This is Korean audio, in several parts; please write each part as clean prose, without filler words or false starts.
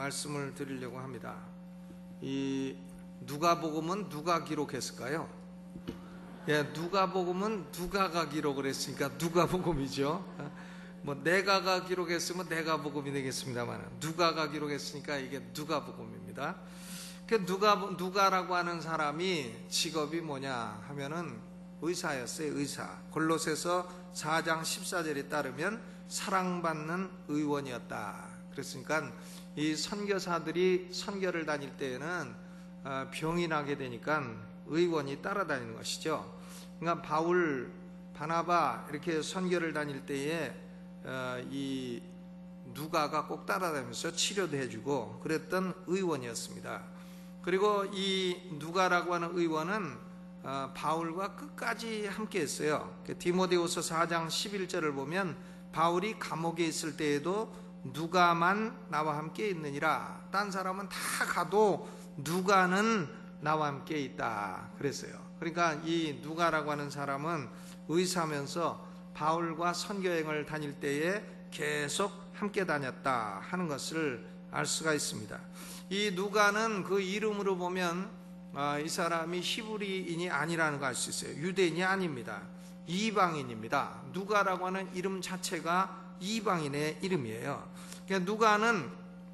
말씀을 드리려고 합니다. 이 누가복음은 누가 기록했을까요? 예, 누가복음은 누가가 기록을 했으니까 누가복음이죠. 뭐 내가가 기록했으면 내가복음이 되겠습니다만 누가가 기록했으니까 이게 누가복음입니다. 그 누가라고 하는 사람이 직업이 뭐냐 하면은 의사였어요. 의사. 골로새서 4장 14절에 따르면 사랑받는 의원이었다. 그랬으니까 이 선교사들이 선교를 다닐 때에는 병이 나게 되니까 의원이 따라다니는 것이죠. 그러니까 바울, 바나바 이렇게 선교를 다닐 때에 이 누가가 꼭 따라다니면서 치료도 해주고 그랬던 의원이었습니다. 그리고 이 누가라고 하는 의원은 바울과 끝까지 함께 했어요. 디모데후서 4장 11절을 보면 바울이 감옥에 있을 때에도 누가만 나와 함께 있느니라. 딴 사람은 다 가도 누가는 나와 함께 있다 그랬어요. 그러니까 이 누가라고 하는 사람은 의사면서 바울과 선교여행을 다닐 때에 계속 함께 다녔다 하는 것을 알 수가 있습니다. 이 누가는 그 이름으로 보면 이 사람이 히브리인이 아니라는 걸 알 수 있어요. 유대인이 아닙니다. 이방인입니다. 누가라고 하는 이름 자체가 이방인의 이름이에요. 그러니까 누가는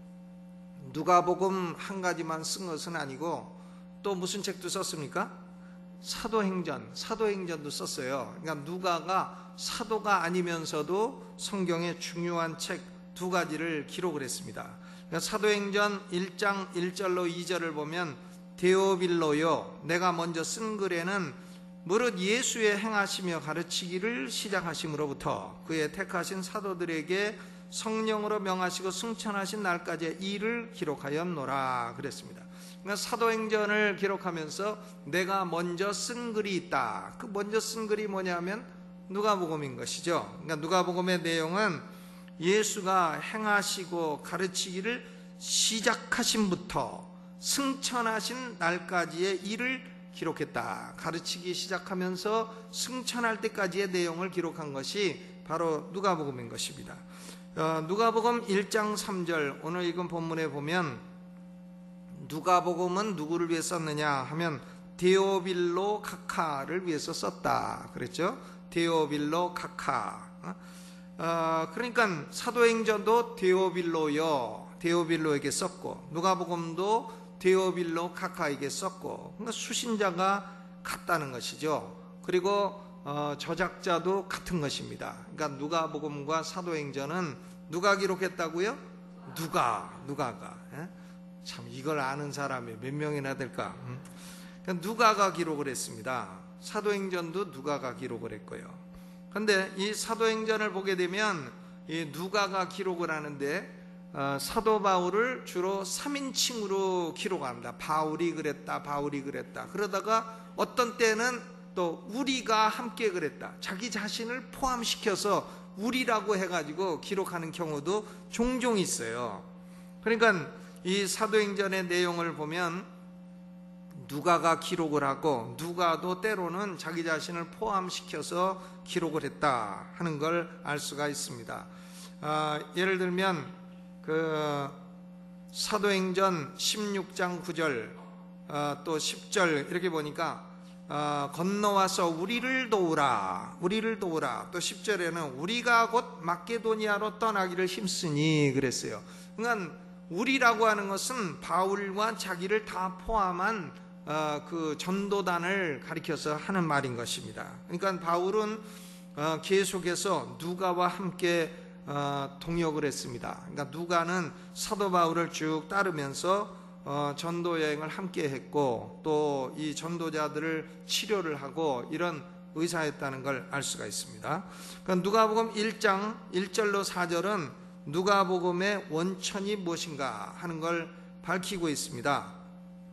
누가복음 한 가지만 쓴 것은 아니고 또 무슨 책도 썼습니까? 사도행전도 썼어요. 그러니까 누가가 사도가 아니면서도 성경의 중요한 책 두 가지를 기록을 했습니다. 그러니까 사도행전 1장 1절로 2절을 보면 데오빌로요, 내가 먼저 쓴 글에는 무릇 예수의 행하시며 가르치기를 시작하심으로부터 그의 택하신 사도들에게 성령으로 명하시고 승천하신 날까지의 일을 기록하였노라 그랬습니다. 그러니까 사도행전을 기록하면서 내가 먼저 쓴 글이 있다. 그 먼저 쓴 글이 뭐냐면 누가복음인 것이죠. 그러니까 누가복음의 내용은 예수가 행하시고 가르치기를 시작하심부터 승천하신 날까지의 일을 기록했다. 가르치기 시작하면서 승천할 때까지의 내용을 기록한 것이 바로 누가복음인 것입니다. 누가복음 1장 3절 오늘 읽은 본문에 보면 누가복음은 누구를 위해 썼느냐 하면 데오빌로 카카를 위해서 썼다 그랬죠. 데오빌로 카카. 그러니까 사도행전도 데오빌로에게 썼고 누가복음도 데오빌로 카카에게 썼고 그러니까 수신자가 같다는 것이죠. 그리고 저작자도 같은 것입니다. 그러니까 누가복음과 사도행전은 누가 기록했다고요? 누가가. 참 이걸 아는 사람이 몇 명이나 될까? 그러니까 누가가 기록을 했습니다. 사도행전도 누가가 기록을 했고요. 그런데 이 사도행전을 보게 되면 이 누가가 기록을 하는데 사도 바울을 주로 3인칭으로 기록합니다. 바울이 그랬다. 그러다가 어떤 때는 또 우리가 함께 그랬다. 자기 자신을 포함시켜서 우리라고 해가지고 기록하는 경우도 종종 있어요. 그러니까 이 사도행전의 내용을 보면 누가가 기록을 하고 누가도 때로는 자기 자신을 포함시켜서 기록을 했다 하는 걸 알 수가 있습니다. 예를 들면 그 사도행전 16장 9절 또 10절 이렇게 보니까 건너와서 우리를 도우라 또 10절에는 우리가 곧 마게도니아로 떠나기를 힘쓰니 그랬어요. 그러니까 우리라고 하는 것은 바울과 자기를 다 포함한 그 전도단을 가리켜서 하는 말인 것입니다. 그러니까 바울은 계속해서 누가와 함께 동역을 했습니다. 그러니까 누가는 사도 바울을 쭉 따르면서 전도 여행을 함께 했고 또 이 전도자들을 치료를 하고 이런 의사였다는 걸 알 수가 있습니다. 그러니까 누가복음 1장 1절로 4절은 누가복음의 원천이 무엇인가 하는 걸 밝히고 있습니다.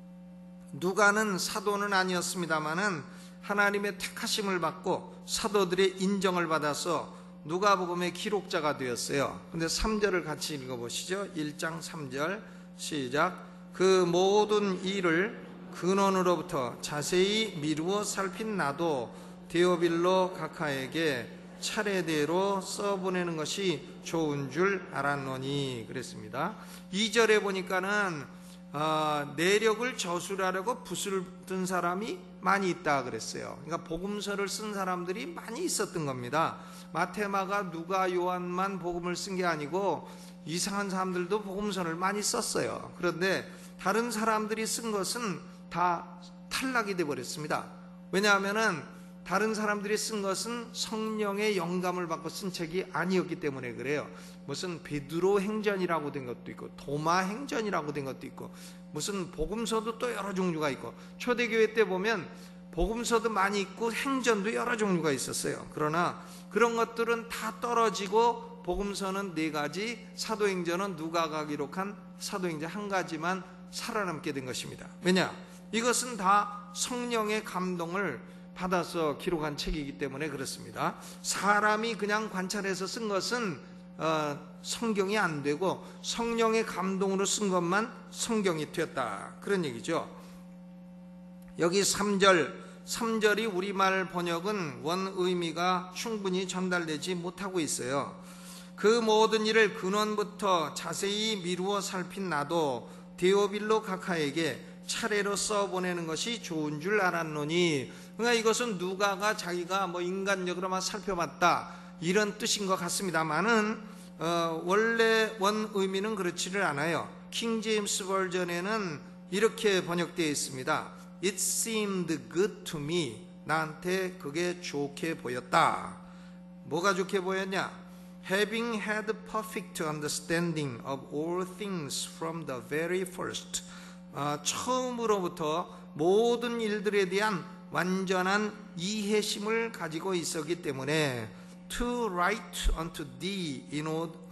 누가는 사도는 아니었습니다마는 하나님의 택하심을 받고 사도들의 인정을 받아서 누가복음의 기록자가 되었어요. 근데 3절을 같이 읽어보시죠. 1장 3절 시작. 그 모든 일을 근원으로부터 자세히 미루어 살핀 나도 데오빌로 카카에게 차례대로 써보내는 것이 좋은 줄 알았노니 그랬습니다. 2절에 보니까는 내력을 저술하려고 붓을 든 사람이 많이 있다 그랬어요. 그러니까 복음서를 쓴 사람들이 많이 있었던 겁니다. 마태, 마가, 누가, 요한만 복음을 쓴 게 아니고 이상한 사람들도 복음서를 많이 썼어요. 그런데 다른 사람들이 쓴 것은 다 탈락이 되어버렸습니다. 왜냐하면은 다른 사람들이 쓴 것은 성령의 영감을 받고 쓴 책이 아니었기 때문에 그래요. 무슨 베드로 행전이라고 된 것도 있고 도마 행전이라고 된 것도 있고 무슨 복음서도 또 여러 종류가 있고 초대교회 때 보면 복음서도 많이 있고 행전도 여러 종류가 있었어요. 그러나 그런 것들은 다 떨어지고 복음서는 4가지, 사도행전은 누가가 기록한 사도행전 1가지만 살아남게 된 것입니다. 왜냐? 이것은 다 성령의 감동을 받아서 기록한 책이기 때문에 그렇습니다. 사람이 그냥 관찰해서 쓴 것은 성경이 안 되고 성령의 감동으로 쓴 것만 성경이 되었다, 그런 얘기죠. 여기 3절이 우리말 번역은 원 의미가 충분히 전달되지 못하고 있어요. 그 모든 일을 근원부터 자세히 미루어 살핀 나도 데오빌로 각하에게 차례로 써보내는 것이 좋은 줄 알았노니, 그러니까 이것은 누가가 자기가 뭐 인간적으로만 살펴봤다 이런 뜻인 것 같습니다만은 원래 원 의미는 그렇지를 않아요. 킹 제임스 버전에는 이렇게 번역되어 있습니다. It seemed good to me. 나한테 그게 좋게 보였다. 뭐가 좋게 보였냐? Having had perfect understanding of all things from the very first. 처음으로부터 모든 일들에 대한 완전한 이해심을 가지고 있었기 때문에 To write unto thee in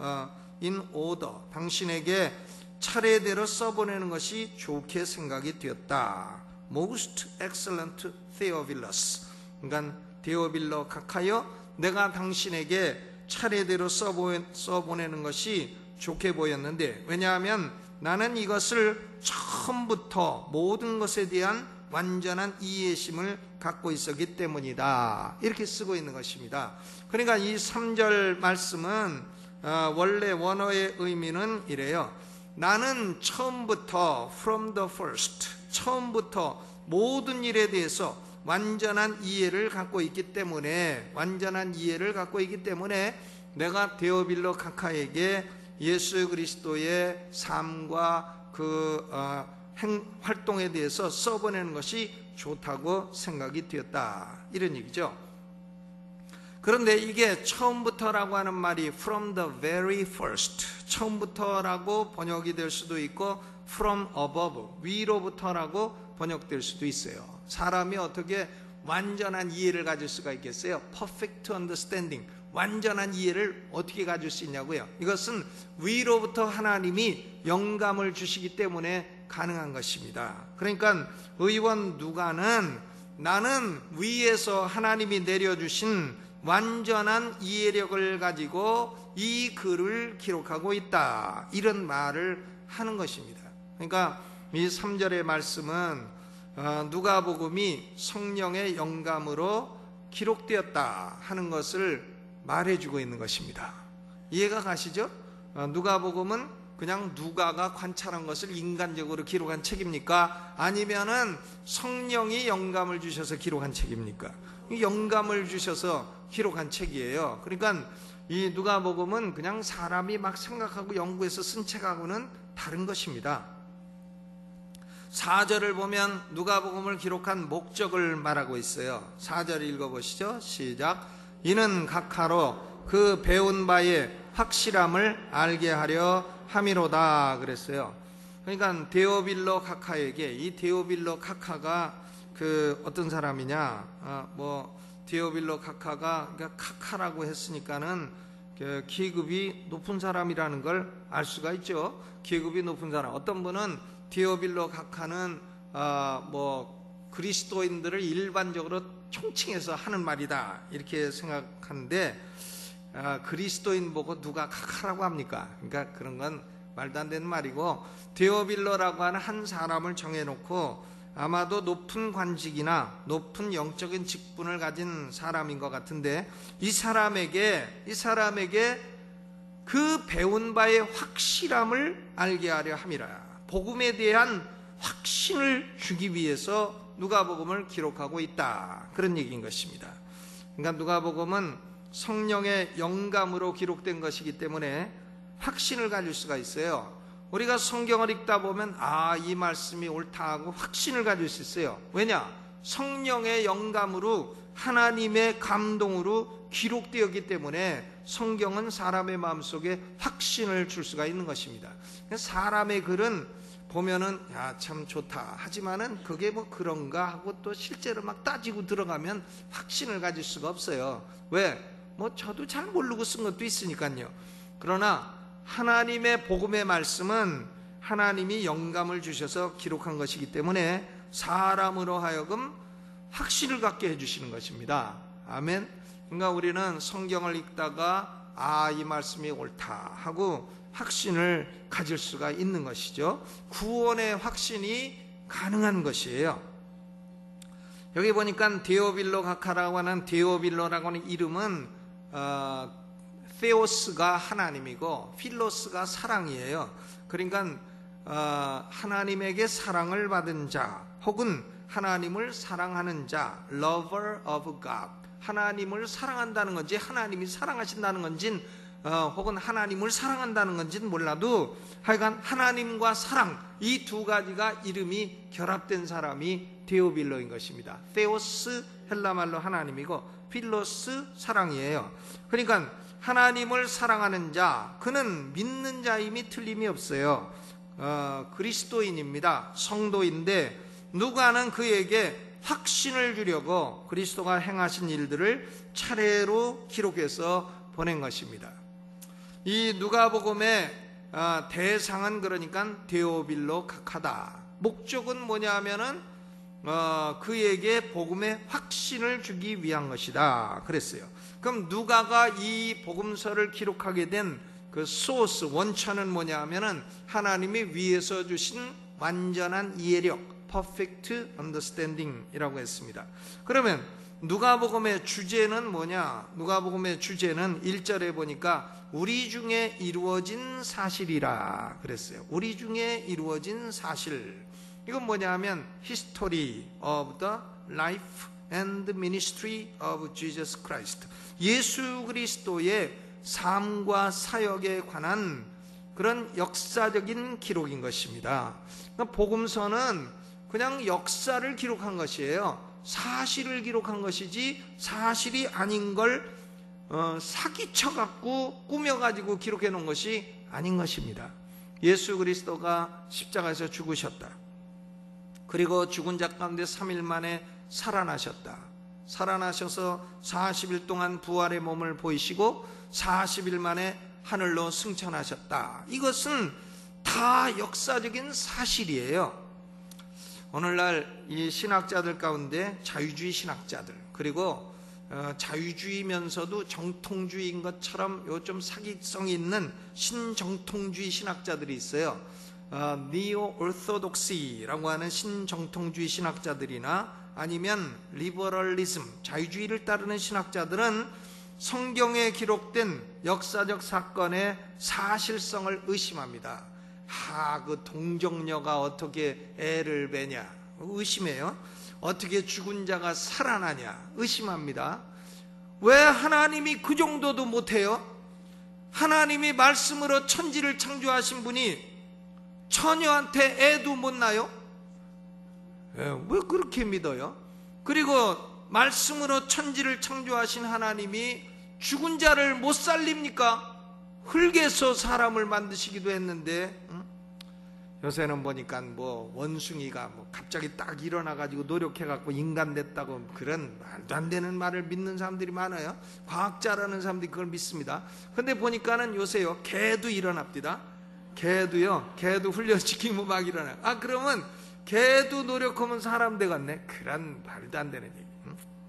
order. 당신에게 차례대로 써보내는 것이 좋게 생각이 되었다. Most excellent Theophilus. 그러니까 데오빌로 각하여, 내가 당신에게 차례대로 써보내는 것이 좋게 보였는데, 왜냐하면 나는 이것을 처음부터 모든 것에 대한 완전한 이해심을 갖고 있었기 때문이다, 이렇게 쓰고 있는 것입니다. 그러니까 이 3절 말씀은 원래 원어의 의미는 이래요. 나는 처음부터 from the first, 처음부터 모든 일에 대해서 완전한 이해를 갖고 있기 때문에 내가 데오빌로 각하에게 예수 그리스도의 삶과 그 활동에 대해서 써보내는 것이 좋다고 생각이 되었다, 이런 얘기죠. 그런데 이게 처음부터라고 하는 말이 from the very first, 처음부터라고 번역이 될 수도 있고 from above, 위로부터라고 번역될 수도 있어요. 사람이 어떻게 완전한 이해를 가질 수가 있겠어요? perfect understanding, 완전한 이해를 어떻게 가질 수 있냐고요? 이것은 위로부터 하나님이 영감을 주시기 때문에 가능한 것입니다. 그러니까 의원 누가는 나는 위에서 하나님이 내려주신 완전한 이해력을 가지고 이 글을 기록하고 있다, 이런 말을 하는 것입니다. 그러니까 이 3절의 말씀은 누가복음이 성령의 영감으로 기록되었다 하는 것을 말해주고 있는 것입니다. 이해가 가시죠? 누가복음은 그냥 누가가 관찰한 것을 인간적으로 기록한 책입니까? 아니면은 성령이 영감을 주셔서 기록한 책입니까? 영감을 주셔서 기록한 책이에요. 그러니까 이 누가복음은 그냥 사람이 막 생각하고 연구해서 쓴 책하고는 다른 것입니다. 4절을 보면 누가복음을 기록한 목적을 말하고 있어요. 4절 읽어보시죠. 시작. 이는 각하로 그 배운 바의 확실함을 알게 하려 함이로다 그랬어요. 그러니까 데오빌로 각하에게, 이 데오빌로 각하가 그 어떤 사람이냐, 데오빌로 각하가, 그러니까 각하라고 했으니까는 그 계급이 높은 사람이라는 걸 알 수가 있죠. 계급이 높은 사람. 어떤 분은 데오빌로 각하는 그리스도인들을 일반적으로 총칭해서 하는 말이다, 이렇게 생각하는데 그리스도인 보고 누가 각하라고 합니까? 그러니까 그런 건 말도 안 되는 말이고, 데오빌로라고 하는 한 사람을 정해놓고 아마도 높은 관직이나 높은 영적인 직분을 가진 사람인 것 같은데, 이 사람에게 그 배운 바의 확실함을 알게 하려 함이라. 복음에 대한 확신을 주기 위해서 누가복음을 기록하고 있다, 그런 얘기인 것입니다. 그러니까 누가복음은 성령의 영감으로 기록된 것이기 때문에 확신을 가질 수가 있어요. 우리가 성경을 읽다 보면 이 말씀이 옳다 하고 확신을 가질 수 있어요. 왜냐? 성령의 영감으로, 하나님의 감동으로 기록되었기 때문에 성경은 사람의 마음속에 확신을 줄 수가 있는 것입니다. 사람의 글은 보면은 참 좋다 하지만은 그게 뭐 그런가 하고 또 실제로 막 따지고 들어가면 확신을 가질 수가 없어요. 왜? 뭐 저도 잘 모르고 쓴 것도 있으니까요. 그러나 하나님의 복음의 말씀은 하나님이 영감을 주셔서 기록한 것이기 때문에 사람으로 하여금 확신을 갖게 해주시는 것입니다. 아멘. 그러니까 우리는 성경을 읽다가 이 말씀이 옳다 하고 확신을 가질 수가 있는 것이죠. 구원의 확신이 가능한 것이에요. 여기 보니까 데오빌로 가카라고 하는, 데오빌로라고 하는 이름은 테오스가 하나님이고 필로스가 사랑이에요. 그러니까 하나님에게 사랑을 받은 자, 혹은 하나님을 사랑하는 자, lover of God. 하나님을 사랑한다는 건지 하나님이 사랑하신다는 건지 혹은 하나님을 사랑한다는 건지는 몰라도 하여간 하나님과 사랑, 이 두 가지가 이름이 결합된 사람이 데오빌로인 것입니다. 테오스 헬라말로 하나님이고 필로스 사랑이에요. 그러니까 하나님을 사랑하는 자, 그는 믿는 자임이 틀림이 없어요. 그리스도인입니다. 성도인데 누가는 그에게 확신을 주려고 그리스도가 행하신 일들을 차례로 기록해서 보낸 것입니다. 이 누가복음의 대상은 그러니까 데오빌로 각하다. 목적은 뭐냐 하면은 그에게 복음의 확신을 주기 위한 것이다 그랬어요. 그럼 누가가 이 복음서를 기록하게 된 그 소스, 원천은 뭐냐 하면은 하나님이 위에서 주신 완전한 이해력, perfect understanding 이라고 했습니다. 그러면 누가복음의 주제는 뭐냐? 누가복음의 주제는 1절에 보니까 우리 중에 이루어진 사실이라 그랬어요. 우리 중에 이루어진 사실. 이건 뭐냐 하면 History of the Life and Ministry of Jesus Christ. 예수 그리스도의 삶과 사역에 관한 그런 역사적인 기록인 것입니다. 그러니까 복음서는 그냥 역사를 기록한 것이에요. 사실을 기록한 것이지 사실이 아닌 걸 사기쳐갖고 꾸며가지고 기록해 놓은 것이 아닌 것입니다. 예수 그리스도가 십자가에서 죽으셨다. 그리고 죽은 자 가운데 3일 만에 살아나셨다. 살아나셔서 40일 동안 부활의 몸을 보이시고 40일 만에 하늘로 승천하셨다. 이것은 다 역사적인 사실이에요. 오늘날 이 신학자들 가운데 자유주의 신학자들, 그리고 자유주의면서도 정통주의인 것처럼 요 좀 사기성이 있는 신정통주의 신학자들이 있어요. 니오 오르토독시라고 하는 신정통주의 신학자들이나 아니면 리버럴리즘, 자유주의를 따르는 신학자들은 성경에 기록된 역사적 사건의 사실성을 의심합니다. 그 동정녀가 어떻게 애를 베냐 의심해요. 어떻게 죽은 자가 살아나냐 의심합니다. 왜 하나님이 그 정도도 못해요? 하나님이 말씀으로 천지를 창조하신 분이 처녀한테 애도 못 낳아요? 왜 그렇게 믿어요? 그리고 말씀으로 천지를 창조하신 하나님이 죽은 자를 못 살립니까? 흙에서 사람을 만드시기도 했는데 요새는 보니까 뭐 원숭이가 뭐 갑자기 딱 일어나가지고 노력해갖고 인간 됐다고 그런 말도 안 되는 말을 믿는 사람들이 많아요. 과학자라는 사람들이 그걸 믿습니다. 근데 보니까는 요새요 개도 일어납니다. 개도 훈련시키면 막 일어나요. 그러면 개도 노력하면 사람 되겠네. 그런 말도 안 되는 얘기.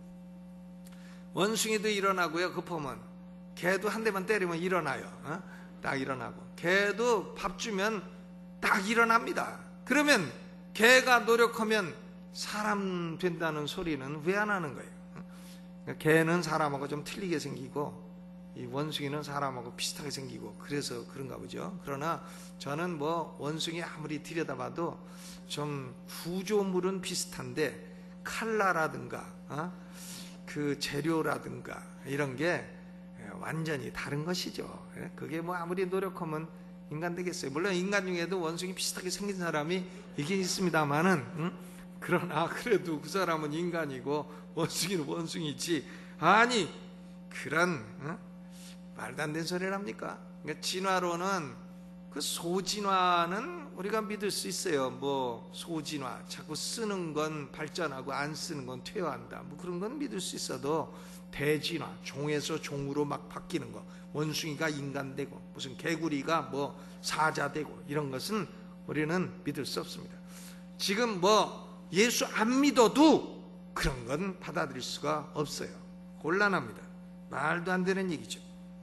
원숭이도 일어나고요. 급하면 개도 한 대만 때리면 일어나요. 딱 일어나고 개도 밥 주면 딱 일어납니다. 그러면 개가 노력하면 사람 된다는 소리는 왜 안 하는 거예요? 개는 사람하고 좀 틀리게 생기고 이 원숭이는 사람하고 비슷하게 생기고 그래서 그런가 보죠. 그러나 저는 뭐 원숭이 아무리 들여다봐도 좀 구조물은 비슷한데 컬러라든가 그 재료라든가 이런 게 완전히 다른 것이죠. 그게 뭐 아무리 노력하면 인간 되겠어요. 물론 인간 중에도 원숭이 비슷하게 생긴 사람이 있긴 있습니다만은 그러나 그래도 그 사람은 인간이고 원숭이는 원숭이지. 아니 그런 말도 안 되는 소리를 합니까? 그러니까 진화론은 그 소진화는 우리가 믿을 수 있어요. 뭐 소진화 자꾸 쓰는 건 발전하고 안 쓰는 건 퇴화한다, 뭐 그런 건 믿을 수 있어도 대진화, 종에서 종으로 막 바뀌는 거, 원숭이가 인간 되고 무슨 개구리가 뭐 사자 되고 이런 것은 우리는 믿을 수 없습니다. 지금 뭐 예수 안 믿어도 그런 건 받아들일 수가 없어요. 곤란합니다. 말도 안 되는 얘기죠.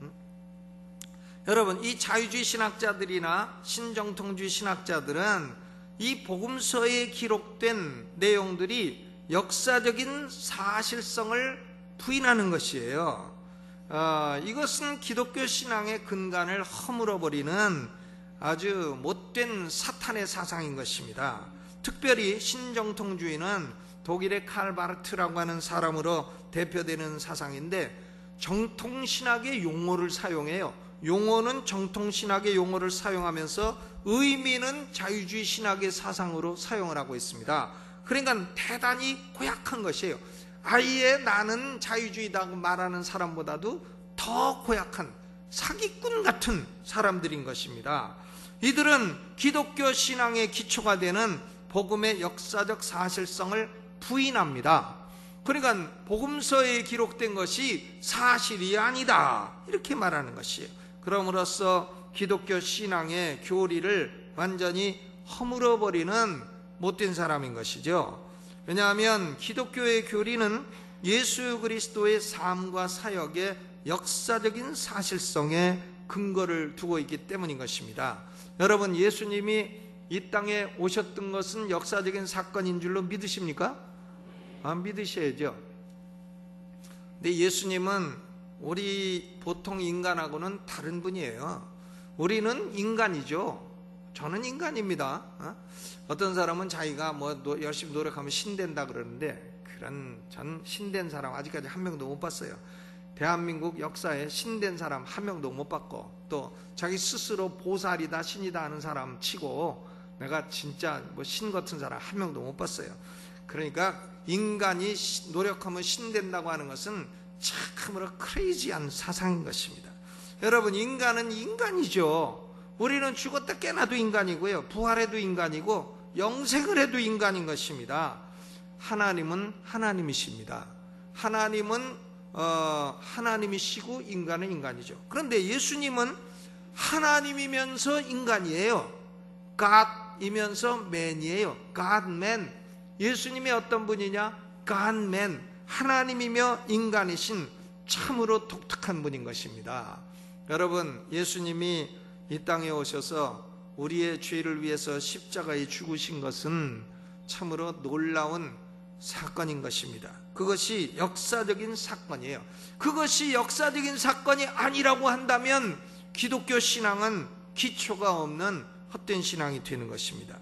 여러분, 이 자유주의 신학자들이나 신정통주의 신학자들은 이 복음서에 기록된 내용들이 역사적인 사실성을 부인하는 것이에요. 이것은 기독교 신앙의 근간을 허물어버리는 아주 못된 사탄의 사상인 것입니다. 특별히 신정통주의는 독일의 칼 바르트라고 하는 사람으로 대표되는 사상인데 정통신학의 용어를 사용해요. 용어는 정통신학의 용어를 사용하면서 의미는 자유주의 신학의 사상으로 사용을 하고 있습니다. 그러니까 대단히 고약한 것이에요. 아예 나는 자유주의다고 말하는 사람보다도 더 고약한 사기꾼 같은 사람들인 것입니다. 이들은 기독교 신앙의 기초가 되는 복음의 역사적 사실성을 부인합니다. 그러니까 복음서에 기록된 것이 사실이 아니다 이렇게 말하는 것이에요. 그럼으로써 기독교 신앙의 교리를 완전히 허물어버리는 못된 사람인 것이죠. 왜냐하면 기독교의 교리는 예수 그리스도의 삶과 사역의 역사적인 사실성에 근거를 두고 있기 때문인 것입니다. 여러분, 예수님이 이 땅에 오셨던 것은 역사적인 사건인 줄로 믿으십니까? 안 믿으셔야죠. 근데 예수님은 우리 보통 인간하고는 다른 분이에요. 우리는 인간이죠. 저는 인간입니다. 어떤 사람은 자기가 뭐 열심히 노력하면 신된다 그러는데 전 신된 사람 아직까지 한 명도 못 봤어요. 대한민국 역사에 신된 사람 한 명도 못 봤고, 또 자기 스스로 보살이다 신이다 하는 사람 치고 내가 진짜 뭐 신 같은 사람 한 명도 못 봤어요. 그러니까 인간이 노력하면 신된다고 하는 것은 참으로 크레이지한 사상인 것입니다. 여러분, 인간은 인간이죠. 우리는 죽었다 깨나도 인간이고요, 부활해도 인간이고 영생을 해도 인간인 것입니다. 하나님은 하나님이십니다. 하나님은 하나님이시고 인간은 인간이죠. 그런데 예수님은 하나님이면서 인간이에요. God이면서 man이에요. God, man. 예수님이 어떤 분이냐? God, man. 하나님이며 인간이신 참으로 독특한 분인 것입니다. 여러분, 예수님이 이 땅에 오셔서 우리의 죄를 위해서 십자가에 죽으신 것은 참으로 놀라운 사건인 것입니다. 그것이 역사적인 사건이에요. 그것이 역사적인 사건이 아니라고 한다면 기독교 신앙은 기초가 없는 헛된 신앙이 되는 것입니다.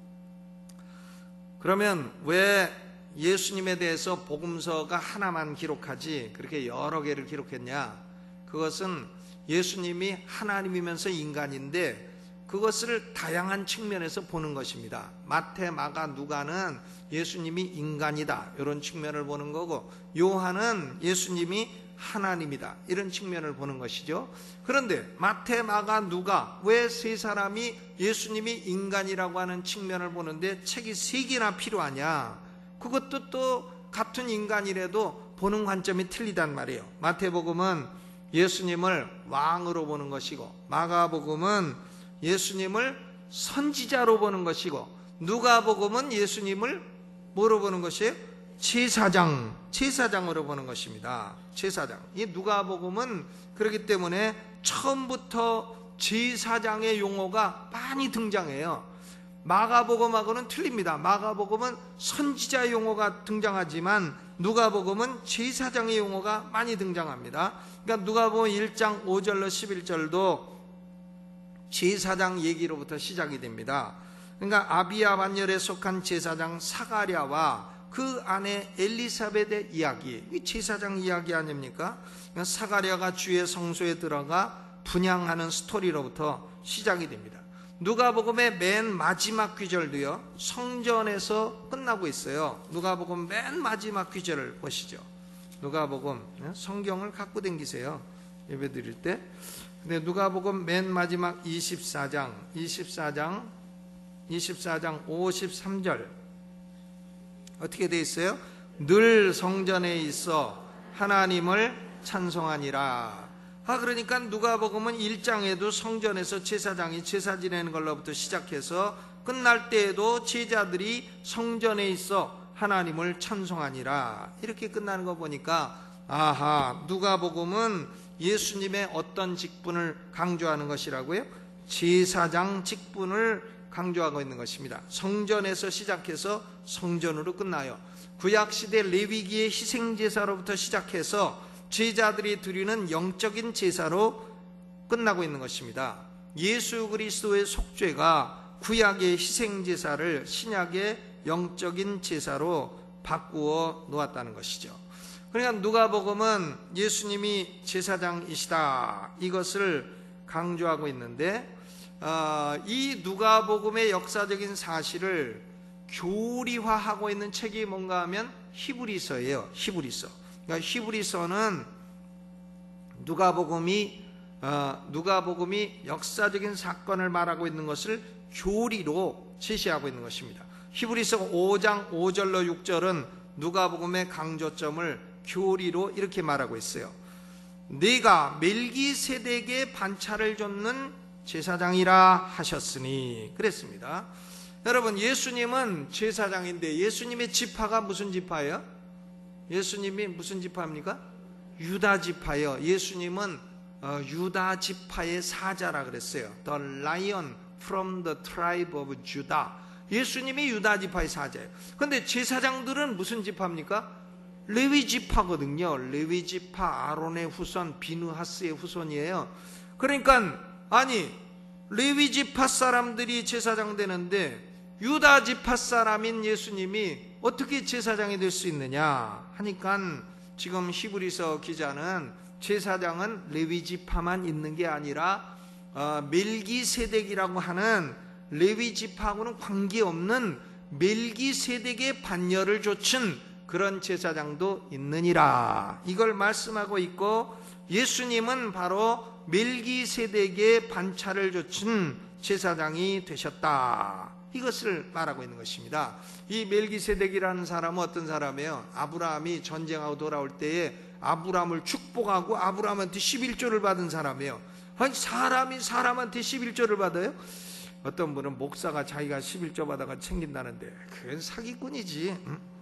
그러면 왜 예수님에 대해서 복음서가 하나만 기록하지 그렇게 여러 개를 기록했냐? 그것은 예수님이 하나님이면서 인간인데 그것을 다양한 측면에서 보는 것입니다. 마태, 마가, 누가는 예수님이 인간이다 이런 측면을 보는 거고, 요한은 예수님이 하나님이다 이런 측면을 보는 것이죠. 그런데 마태, 마가, 누가 왜 세 사람이 예수님이 인간이라고 하는 측면을 보는데 책이 3개나 필요하냐? 그것도 또 같은 인간이라도 보는 관점이 틀리단 말이에요. 마태복음은 예수님을 왕으로 보는 것이고, 마가복음은 예수님을 선지자로 보는 것이고, 누가복음은 예수님을 뭐로 보는 것이에요? 제사장으로 보는 것입니다. 제사장. 이 누가복음은 그렇기 때문에 처음부터 제사장의 용어가 많이 등장해요. 마가복음하고는 틀립니다. 마가복음은 선지자 용어가 등장하지만 누가복음은 제사장의 용어가 많이 등장합니다. 그러니까 누가복음 1장 5절로 11절도 제사장 얘기로부터 시작이 됩니다. 그러니까 아비야 반열에 속한 제사장 사가랴와 그 아내 엘리사벳의 이야기, 이 제사장 이야기 아닙니까? 그러니까 사가랴가 주의 성소에 들어가 분향하는 스토리로부터 시작이 됩니다. 누가복음의 맨 마지막 귀절도요 성전에서 끝나고 있어요. 누가복음 맨 마지막 귀절을 보시죠. 누가복음, 성경을 갖고 다니세요, 예배 드릴 때. 근데 누가복음 맨 마지막 24장 53절 어떻게 돼 있어요? 늘 성전에 있어 하나님을 찬송하니라. 그러니까 누가복음은 1장에도 성전에서 제사장이 제사 지내는 걸로부터 시작해서 끝날 때에도 제자들이 성전에 있어 하나님을 찬송하니라, 이렇게 끝나는 거 보니까 아하, 누가복음은 예수님의 어떤 직분을 강조하는 것이라고요? 제사장 직분을 강조하고 있는 것입니다. 성전에서 시작해서 성전으로 끝나요. 구약시대 레위기의 희생제사로부터 시작해서 제자들이 드리는 영적인 제사로 끝나고 있는 것입니다. 예수 그리스도의 속죄가 구약의 희생제사를 신약의 영적인 제사로 바꾸어 놓았다는 것이죠. 그러니까 누가복음은 예수님이 제사장이시다, 이것을 강조하고 있는데 이 누가복음의 역사적인 사실을 교리화하고 있는 책이 뭔가 하면 히브리서예요. 히브리서. 그러니까 히브리서는 누가복음이 역사적인 사건을 말하고 있는 것을 교리로 제시하고 있는 것입니다. 히브리서 5장 5절로 6절은 누가복음의 강조점을 교리로 이렇게 말하고 있어요. 네가 멜기세덱의 반차를 줬는 제사장이라 하셨으니, 그랬습니다. 여러분, 예수님은 제사장인데 예수님의 지파가 무슨 지파예요? 예수님이 무슨 지파입니까? 유다 지파예요. 예수님은 유다 지파의 사자라 그랬어요. The Lion from the tribe of Judah. 예수님이 유다 지파의 사자예요. 그런데 제사장들은 무슨 지파입니까? 레위 지파거든요. 레위 지파, 아론의 후손, 비느하스의 후손이에요. 그러니까 아니, 레위 지파 사람들이 제사장 되는데 유다 지파 사람인 예수님이 어떻게 제사장이 될 수 있느냐 하니까 지금 히브리서 기자는 제사장은 레위 지파만 있는 게 아니라 멜기세덱이라고 하는 레위 지파하고는 관계없는 멜기세덱의 반열을 좇은 그런 제사장도 있느니라, 이걸 말씀하고 있고, 예수님은 바로 멜기세덱의 반차를 좇은 제사장이 되셨다, 이것을 말하고 있는 것입니다. 이 멜기세덱이라는 사람은 어떤 사람이에요? 아브라함이 전쟁하고 돌아올 때에 아브라함을 축복하고 아브라함한테 11조를 받은 사람이에요. 아니, 사람이 사람한테 11조를 받아요? 어떤 분은 목사가 자기가 11조 받아가 챙긴다는데 그건 사기꾼이지.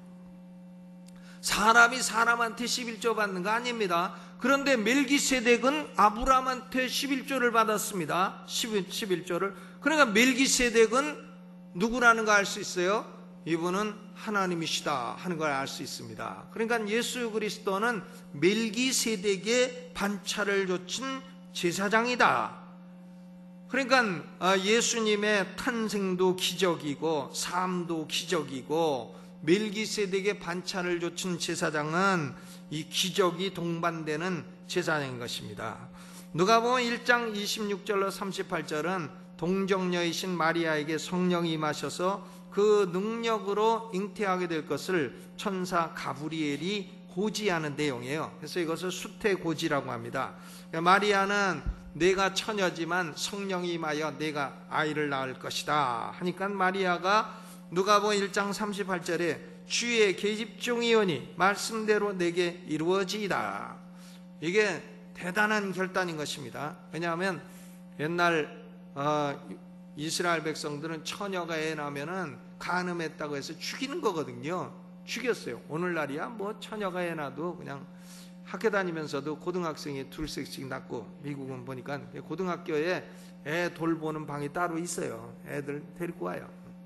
사람이 사람한테 11조 받는 거 아닙니다. 그런데 멜기세덱은 아브라함한테 11조를 받았습니다. 11조를. 그러니까 멜기세덱은 누구라는 거 알 수 있어요? 이분은 하나님이시다 하는 걸 알 수 있습니다. 그러니까 예수 그리스도는 멜기세덱의 반차를 좇은 제사장이다. 그러니까 예수님의 탄생도 기적이고 삶도 기적이고, 멜기세덱의 반차를 좇은 제사장은 이 기적이 동반되는 제사장인 것입니다. 누가복음 1장 26절로 38절은 동정녀이신 마리아에게 성령이 임하셔서 그 능력으로 잉태하게 될 것을 천사 가브리엘이 고지하는 내용이에요. 그래서 이것을 수태고지라고 합니다. 그러니까 마리아는 내가 처녀지만 성령이 임하여 내가 아이를 낳을 것이다 하니까 마리아가 누가복음 1장 38절에 주의 계집종이오니 말씀대로 내게 이루어지이다. 이게 대단한 결단인 것입니다. 왜냐하면 옛날 이스라엘 백성들은 처녀가 애 낳으면은 간음했다고 해서 죽이는 거거든요. 죽였어요. 오늘날이야 뭐 처녀가 애 낳아도 그냥 학교 다니면서도 고등학생이 둘씩씩 낳고, 미국은 보니까 고등학교에 애 돌보는 방이 따로 있어요. 애들 데리고 와요.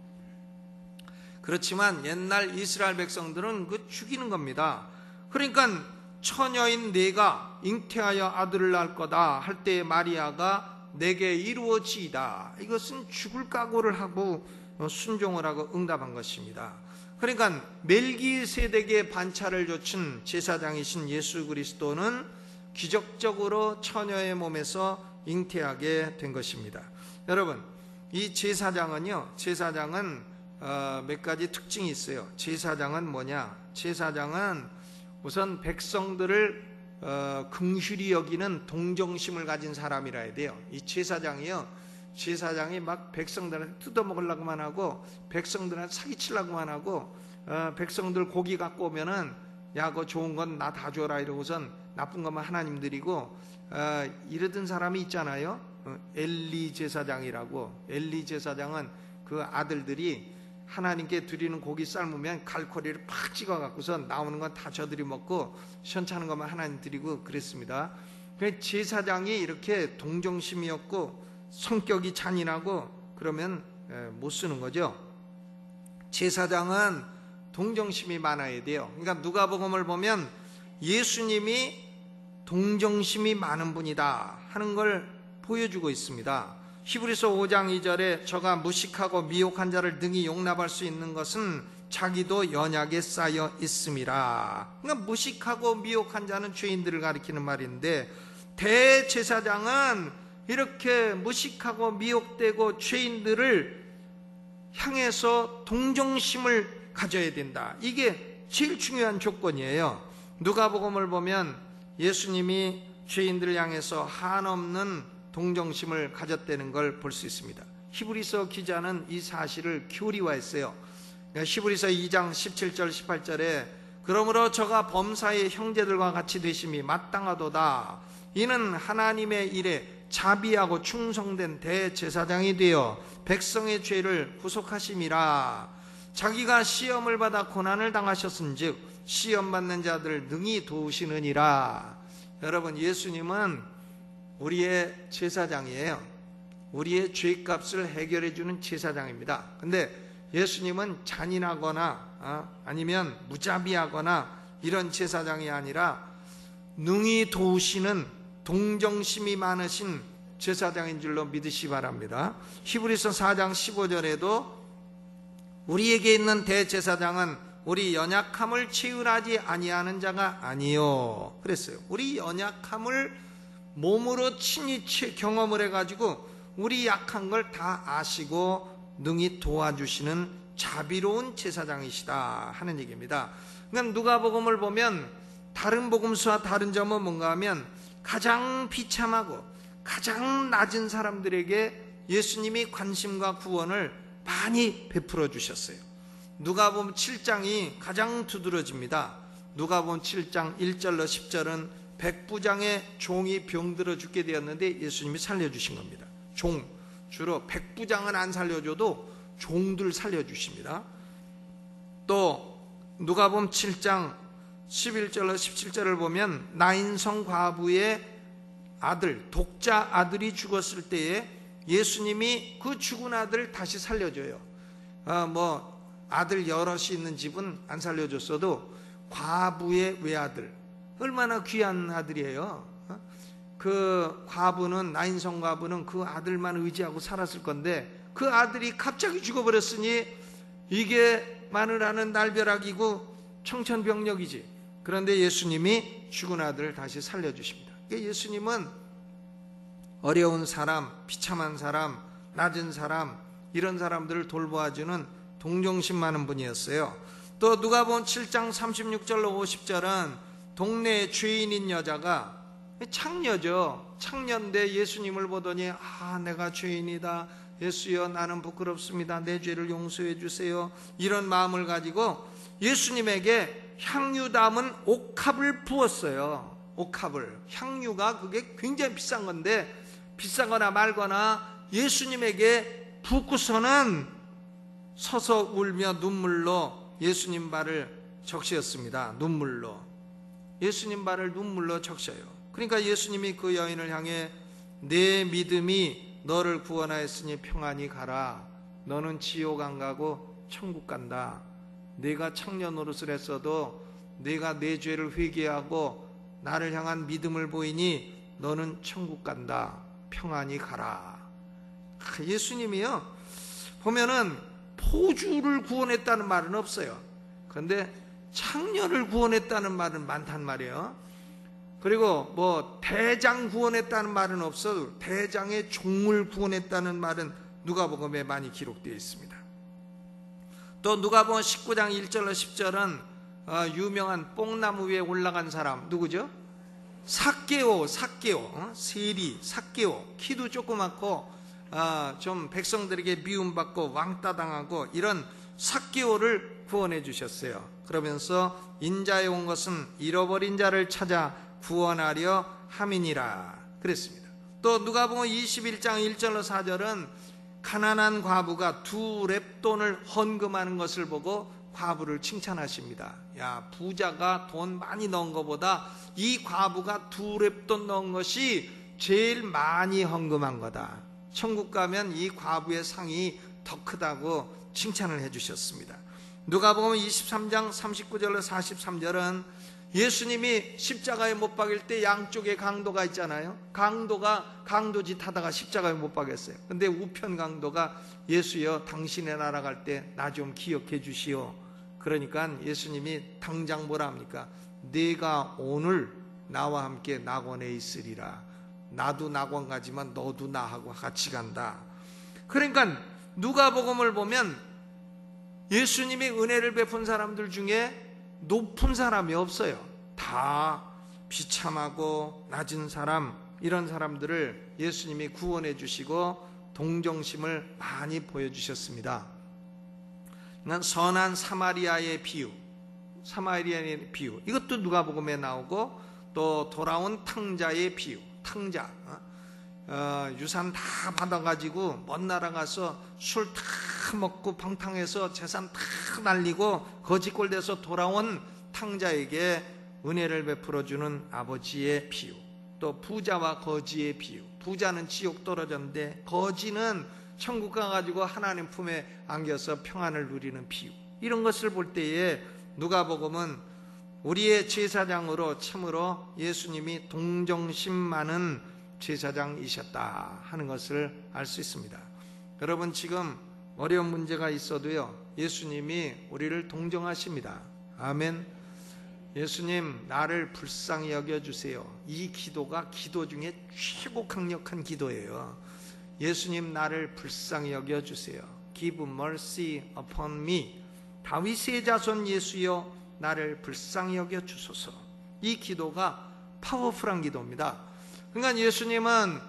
그렇지만 옛날 이스라엘 백성들은 그 죽이는 겁니다. 그러니까 처녀인 내가 잉태하여 아들을 낳을 거다 할 때에 마리아가 내게 이루어지이다, 이것은 죽을 각오를 하고 순종을 하고 응답한 것입니다. 그러니까 멜기세덱의 반차를 조친 제사장이신 예수 그리스도는 기적적으로 처녀의 몸에서 잉태하게 된 것입니다. 여러분, 이 제사장은요, 제사장은 몇 가지 특징이 있어요. 제사장은 뭐냐? 제사장은 우선 백성들을 긍휼히 여기는 동정심을 가진 사람이라 해야 돼요. 이 제사장이 막 백성들한테 뜯어먹으려고만 하고, 백성들한테 사기치려고만 하고, 백성들 고기 갖고 오면은 야, 그거 좋은 건 나 다 줘라 이러고선 나쁜 것만 하나님 드리고, 이러던 사람이 있잖아요. 엘리 제사장이라고. 엘리 제사장은 그 아들들이 하나님께 드리는 고기 삶으면 갈고리를 팍 찍어 갖고서 나오는 건 다 저들이 먹고 시원찮은 것만 하나님 드리고 그랬습니다. 제사장이 이렇게 동정심이 없고 성격이 잔인하고 그러면 못 쓰는 거죠. 제사장은 동정심이 많아야 돼요. 그러니까 누가복음을 보면 예수님이 동정심이 많은 분이다 하는 걸 보여주고 있습니다. 히브리서 5장 2절에 저가 무식하고 미혹한 자를 능히 용납할 수 있는 것은 자기도 연약에 쌓여 있음이라. 그러니까 무식하고 미혹한 자는 죄인들을 가리키는 말인데, 대제사장은 이렇게 무식하고 미혹되고 죄인들을 향해서 동정심을 가져야 된다. 이게 제일 중요한 조건이에요. 누가복음을 보면 예수님이 죄인들을 향해서 한없는 동정심을 가졌다는 걸 볼 수 있습니다. 히브리서 기자는 이 사실을 교리화했어요. 히브리서 2장 17절 18절에 그러므로 저가 범사의 형제들과 같이 되심이 마땅하도다. 이는 하나님의 일에 자비하고 충성된 대제사장이 되어 백성의 죄를 구속하심이라. 자기가 시험을 받아 고난을 당하셨은즉 시험받는 자들 능히 도우시느니라. 여러분, 예수님은 우리의 제사장이에요. 우리의 죄값을 해결해 주는 제사장입니다. 근데 예수님은 잔인하거나 아니면 무자비하거나 이런 제사장이 아니라 능히 도우시는 동정심이 많으신 제사장인 줄로 믿으시 바랍니다. 히브리서 4장 15절에도 우리에게 있는 대제사장은 우리 연약함을 체휼하지 아니하는 자가 아니요 그랬어요. 우리 연약함을 몸으로 친히 경험을 해가지고 우리 약한 걸 다 아시고 능히 도와주시는 자비로운 제사장이시다 하는 얘기입니다. 그러니까 누가복음을 보면 다른 복음서와 다른 점은 뭔가 하면 가장 비참하고 가장 낮은 사람들에게 예수님이 관심과 구원을 많이 베풀어 주셨어요. 누가복음 7장이 가장 두드러집니다. 누가복음 7장 1절로 10절은 백부장의 종이 병들어 죽게 되었는데 예수님이 살려주신 겁니다. 주로 백부장은 안 살려줘도 종들 살려주십니다. 또 누가복음 7장 11절로 17절을 보면 나인성 과부의 아들, 독자 아들이 죽었을 때에 예수님이 그 죽은 아들 다시 살려줘요. 아들 여럿이 있는 집은 안 살려줬어도 과부의 외아들, 얼마나 귀한 아들이에요. 그 과부는, 나인성 과부는 그 아들만 의지하고 살았을 건데 그 아들이 갑자기 죽어버렸으니 이게 마누라는 날벼락이고 청천벽력이지. 그런데 예수님이 죽은 아들을 다시 살려주십니다. 예수님은 어려운 사람, 비참한 사람, 낮은 사람, 이런 사람들을 돌보아주는 동정심 많은 분이었어요. 또 누가복음 7장 36절로 50절은 동네에 죄인인 여자가, 창녀죠. 창녀인데 예수님을 보더니 내가 죄인이다. 예수여, 나는 부끄럽습니다. 내 죄를 용서해 주세요. 이런 마음을 가지고 예수님에게 향유 담은 옥합을 부었어요. 옥합을. 향유가 그게 굉장히 비싼 건데 비싸거나 말거나 예수님에게 붓고서는 서서 울며 눈물로 예수님 발을 적시었습니다. 눈물로. 예수님 발을 눈물로 적셔요. 그러니까 예수님이 그 여인을 향해 내 믿음이 너를 구원하였으니 평안히 가라. 너는 지옥 안 가고 천국 간다. 내가 청년 노릇을 했어도 내가 내 죄를 회개하고 나를 향한 믿음을 보이니 너는 천국 간다. 평안히 가라. 예수님이요, 보면은 포주를 구원했다는 말은 없어요. 그런데 창녀를 구원했다는 말은 많단 말이에요. 그리고 뭐 대장 구원했다는 말은 없어도 대장의 종을 구원했다는 말은 누가복음에 많이 기록되어 있습니다. 또 누가복음 19장 1절로 10절은 유명한 뽕나무 위에 올라간 사람 누구죠? 삭개오, 세리, 삭개오. 키도 조그맣고 좀 백성들에게 미움받고 왕따당하고 이런 삭개오를 구원해 주셨어요. 그러면서 인자에 온 것은 잃어버린 자를 찾아 구원하려 함이니라 그랬습니다. 또 누가복음 21장 1절로 4절은 가난한 과부가 2렙돈을 헌금하는 것을 보고 과부를 칭찬하십니다. 야, 부자가 돈 많이 넣은 것보다 이 과부가 2렙돈 넣은 것이 제일 많이 헌금한 거다. 천국 가면 이 과부의 상이 더 크다고 칭찬을 해주셨습니다. 누가복음 23장 39절로 43절은 예수님이 십자가에 못 박일 때 양쪽에 강도가 있잖아요. 강도가 강도짓 하다가 십자가에 못 박였어요. 근데 우편 강도가 예수여 당신의 나라 갈 때 나 좀 기억해 주시오. 그러니까 예수님이 당장 뭐라 합니까? 네가 오늘 나와 함께 낙원에 있으리라. 나도 낙원 가지만 너도 나하고 같이 간다. 그러니까 누가복음을 보면 예수님이 은혜를 베푼 사람들 중에 높은 사람이 없어요. 다 비참하고 낮은 사람, 이런 사람들을 예수님이 구원해 주시고 동정심을 많이 보여주셨습니다. 선한 사마리아의 비유, 이것도 누가복음에 나오고, 또 돌아온 탕자의 비유, 탕자, 유산 다 받아가지고 먼 나라 가서 술 다 먹고 방탕해서 재산 다 날리고 거지꼴 돼서 돌아온 탕자에게 은혜를 베풀어주는 아버지의 비유, 또 부자와 거지의 비유. 부자는 지옥 떨어졌는데 거지는 천국 가가지고 하나님 품에 안겨서 평안을 누리는 비유. 이런 것을 볼 때에 누가복음은 우리의 제사장으로 참으로 예수님이 동정심 많은 제사장이셨다 하는 것을 알 수 있습니다. 여러분, 지금 어려운 문제가 있어도요, 예수님이 우리를 동정하십니다. 아멘. 예수님, 나를 불쌍히 여겨주세요. 이 기도가 기도 중에 최고 강력한 기도예요. 예수님, 나를 불쌍히 여겨주세요. Give mercy upon me. 다윗의 자손 예수여, 나를 불쌍히 여겨주소서. 이 기도가 파워풀한 기도입니다. 그러니까 예수님은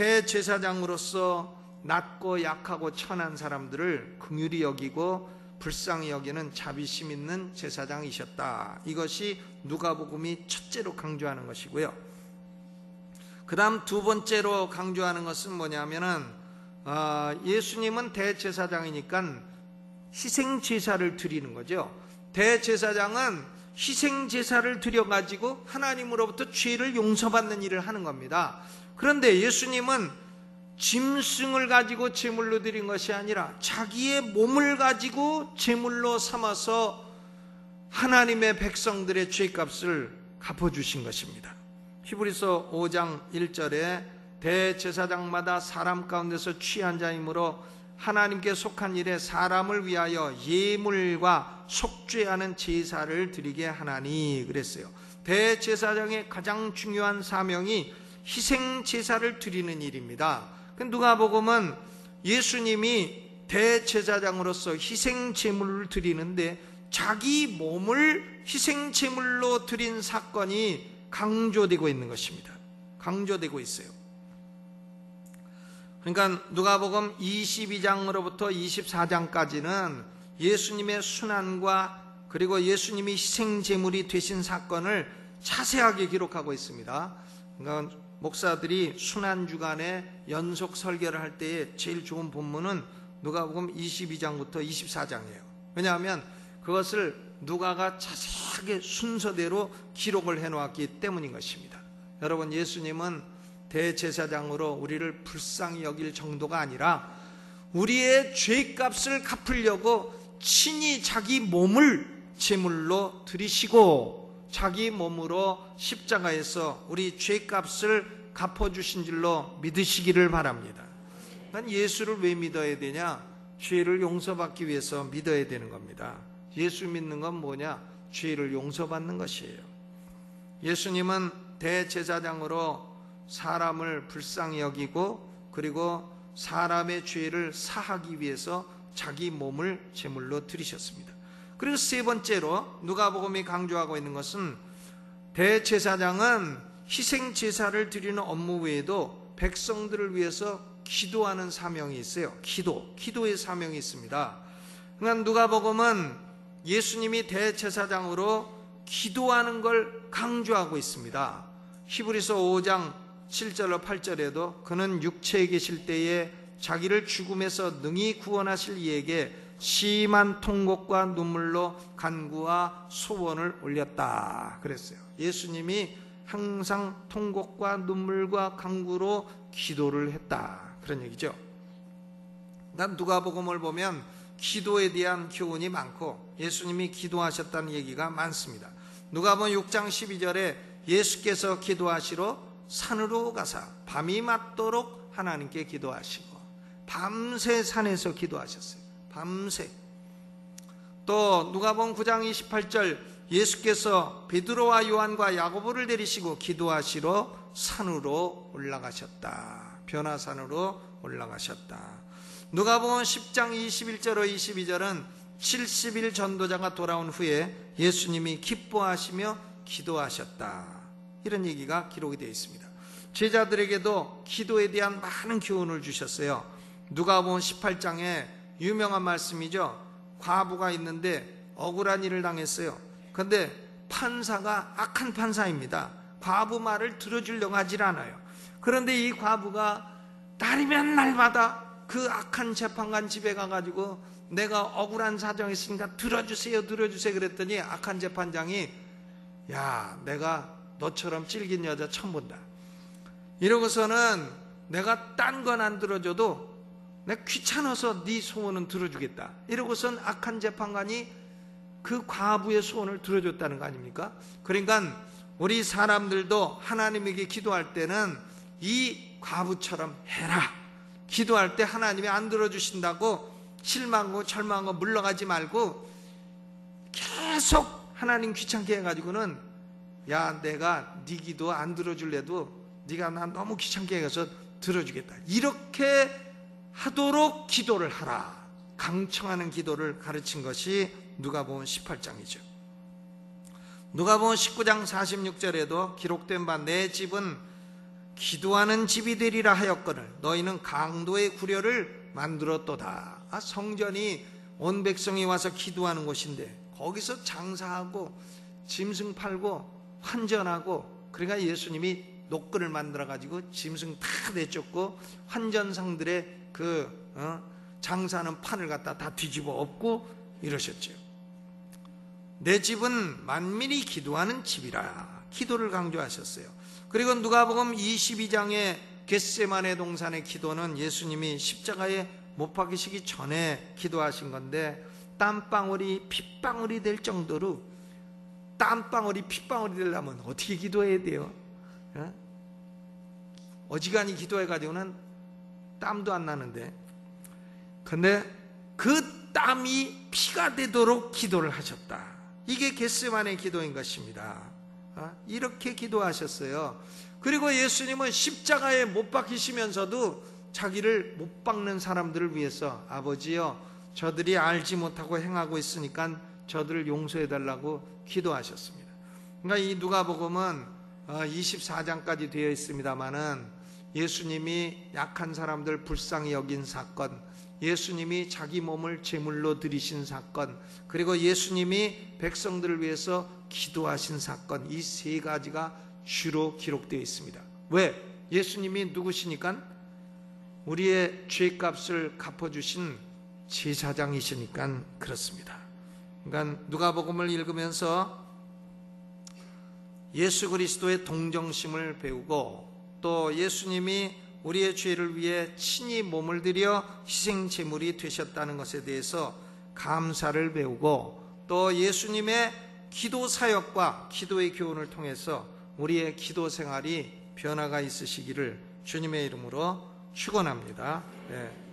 대제사장으로서 낮고 약하고 천한 사람들을 긍휼히 여기고 불쌍히 여기는 자비심 있는 제사장이셨다. 이것이 누가복음이 첫째로 강조하는 것이고요. 그 다음 두 번째로 강조하는 것은 뭐냐면은 예수님은 대제사장이니까 희생제사를 드리는 거죠. 대제사장은 희생제사를 드려가지고 하나님으로부터 죄를 용서받는 일을 하는 겁니다. 그런데 예수님은 짐승을 가지고 제물로 드린 것이 아니라 자기의 몸을 가지고 제물로 삼아서 하나님의 백성들의 죄값을 갚아주신 것입니다. 히브리서 5장 1절에 대제사장마다 사람 가운데서 취한 자이므로 하나님께 속한 일에 사람을 위하여 예물과 속죄하는 제사를 드리게 하나니 그랬어요. 대제사장의 가장 중요한 사명이 희생 제사를 드리는 일입니다. 누가복음은 예수님이 대제사장으로서 희생 제물을 드리는데 자기 몸을 희생 제물로 드린 사건이 강조되고 있는 것입니다. 강조되고 있어요. 그러니까 누가복음 22장으로부터 24장까지는 예수님의 순환과 그리고 예수님이 희생 제물이 되신 사건을 자세하게 기록하고 있습니다. 그러니까 목사들이 순환 주간에 연속 설교를 할 때에 제일 좋은 본문은 누가복음 22장부터 24장이에요. 왜냐하면 그것을 누가가 자세하게 순서대로 기록을 해놓았기 때문인 것입니다. 여러분, 예수님은 대제사장으로 우리를 불쌍히 여길 정도가 아니라 우리의 죄값을 갚으려고 친히 자기 몸을 제물로 드리시고 자기 몸으로 십자가에서 우리 죄값을 갚아주신 줄로 믿으시기를 바랍니다. 난 예수를 왜 믿어야 되냐? 죄를 용서받기 위해서 믿어야 되는 겁니다. 예수 믿는 건 뭐냐? 죄를 용서받는 것이에요. 예수님은 대제사장으로 사람을 불쌍히 여기고 그리고 사람의 죄를 사하기 위해서 자기 몸을 제물로 드리셨습니다. 그리고 세 번째로 누가복음이 강조하고 있는 것은 대제사장은 희생 제사를 드리는 업무 외에도 백성들을 위해서 기도하는 사명이 있어요. 기도의 사명이 있습니다. 그러니까 누가복음은 예수님이 대제사장으로 기도하는 걸 강조하고 있습니다. 히브리서 5장 7절로 8절에도 그는 육체에 계실 때에 자기를 죽음에서 능히 구원하실 이에게 심한 통곡과 눈물로 간구와 소원을 올렸다 그랬어요. 예수님이 항상 통곡과 눈물과 간구로 기도를 했다 그런 얘기죠. 난 누가복음을 보면 기도에 대한 교훈이 많고 예수님이 기도하셨다는 얘기가 많습니다. 누가복음 6장 12절에 예수께서 기도하시러 산으로 가사 밤이 맞도록 하나님께 기도하시고 밤새 산에서 기도하셨어요. 밤새. 또 누가복음 9장 28절 예수께서 베드로와 요한과 야고보를 데리시고 기도하시러 산으로 올라가셨다. 변화산으로 올라가셨다. 누가복음 10장 21절로 22절은 70일 전도자가 돌아온 후에 예수님이 기뻐하시며 기도하셨다. 이런 얘기가 기록이 되어 있습니다. 제자들에게도 기도에 대한 많은 교훈을 주셨어요. 누가복음 18장에 유명한 말씀이죠. 과부가 있는데 억울한 일을 당했어요. 그런데 판사가 악한 판사입니다. 과부 말을 들어주려고 하질 않아요. 그런데 이 과부가 날이면 날마다 그 악한 재판관 집에 가가지고 내가 억울한 사정이 있으니까 들어주세요 그랬더니 악한 재판장이 야, 내가 너처럼 찔긴 여자 처음 본다. 이러고서는 내가 딴 건 안 들어줘도 내가 귀찮아서 네 소원은 들어주겠다. 이러고선 악한 재판관이 그 과부의 소원을 들어줬다는 거 아닙니까? 그러니까 우리 사람들도 하나님에게 기도할 때는 이 과부처럼 해라. 기도할 때 하나님이 안 들어주신다고 실망하고 절망하고 물러가지 말고 계속 하나님 귀찮게 해가지고는 야, 내가 네 기도 안 들어줄래도 네가 나 너무 귀찮게 해서 들어주겠다. 이렇게 하도록 기도를 하라. 강청하는 기도를 가르친 것이 누가복음 18장이죠. 누가복음 19장 46절에도 기록된 바 내 집은 기도하는 집이 되리라 하였거늘 너희는 강도의 구려를 만들었도다. 성전이 온 백성이 와서 기도하는 곳인데 거기서 장사하고 짐승 팔고 환전하고 그러니까 예수님이 노끈을 만들어 가지고 짐승 다 내쫓고 환전상들의 장사하는 판을 갖다 다 뒤집어 엎고 이러셨죠. 내 집은 만민이 기도하는 집이라 기도를 강조하셨어요. 그리고 누가복음 22장의 겟세마네 동산의 기도는 예수님이 십자가에 못 박히시기 전에 기도하신 건데 땀방울이 핏방울이 될 정도로 땀방울이 핏방울이 되려면 어떻게 기도해야 돼요? 어지간히 기도해가지고는 땀도 안 나는데 근데 그 땀이 피가 되도록 기도를 하셨다. 이게 겟세마네 기도인 것입니다. 이렇게 기도하셨어요. 그리고 예수님은 십자가에 못 박히시면서도 자기를 못 박는 사람들을 위해서 아버지여 저들이 알지 못하고 행하고 있으니까 저들을 용서해달라고 기도하셨습니다. 그러니까 이 누가복음은 24장까지 되어 있습니다마는 예수님이 약한 사람들 불쌍히 여긴 사건, 예수님이 자기 몸을 제물로 드리신 사건, 그리고 예수님이 백성들을 위해서 기도하신 사건, 이 세 가지가 주로 기록되어 있습니다. 왜? 예수님이 누구시니까? 우리의 죄값을 갚아주신 제사장이시니까 그렇습니다. 그러니까 누가복음을 읽으면서 예수 그리스도의 동정심을 배우고 또 예수님이 우리의 죄를 위해 친히 몸을 들여 희생 제물이 되셨다는 것에 대해서 감사를 배우고 또 예수님의 기도 사역과 기도의 교훈을 통해서 우리의 기도 생활이 변화가 있으시기를 주님의 이름으로 축원합니다. 네.